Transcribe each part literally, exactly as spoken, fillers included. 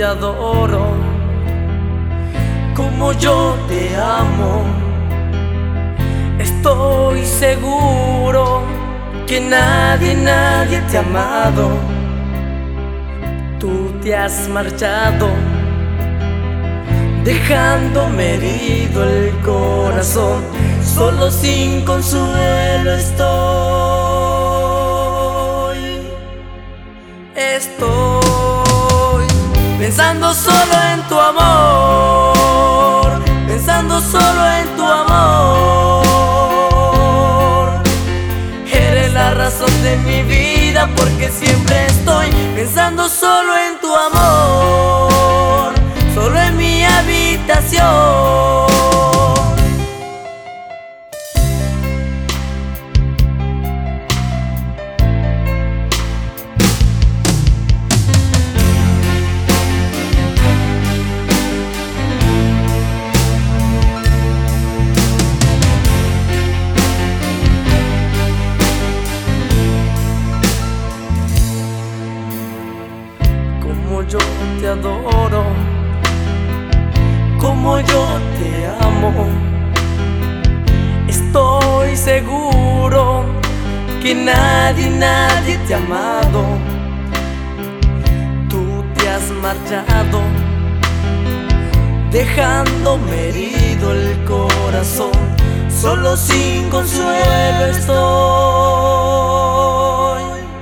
adoro, como yo te amo. Estoy seguro que nadie, nadie te ha amado. Tú te has marchado, dejándome herido el corazón. Solo sin consuelo estoy. Estoy pensando solo en tu amor, pensando solo en tu amor. Eres la razón de mi vida, porque siempre estoy pensando solo en tu amor, solo en mi habitación. Como yo te adoro, como yo te amo. Estoy seguro que nadie, nadie te ha amado. Tú te has marchado, dejándome herido el corazón. Solo sin consuelo estoy.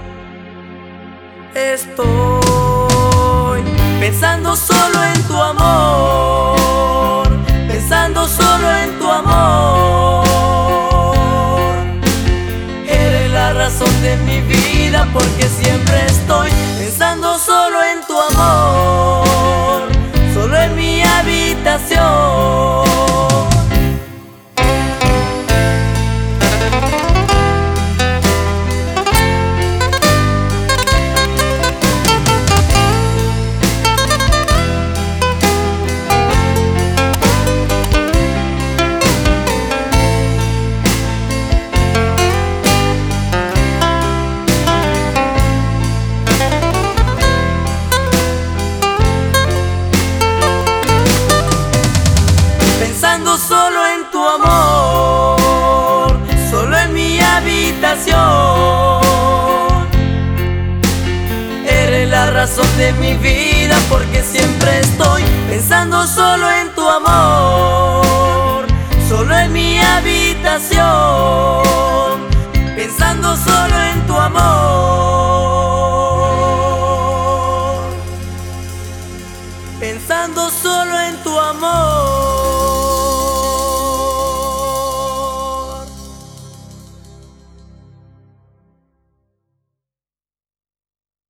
Estoy pensando solo en tu amor, pensando solo en tu amor. Eres la razón de mi vida, porque siempre estoy pensando solo en tu amor, solo en mi habitación. Pensando solo en tu amor, solo en mi habitación. Eres la razón de mi vida, porque siempre estoy pensando solo en tu amor, solo en mi habitación.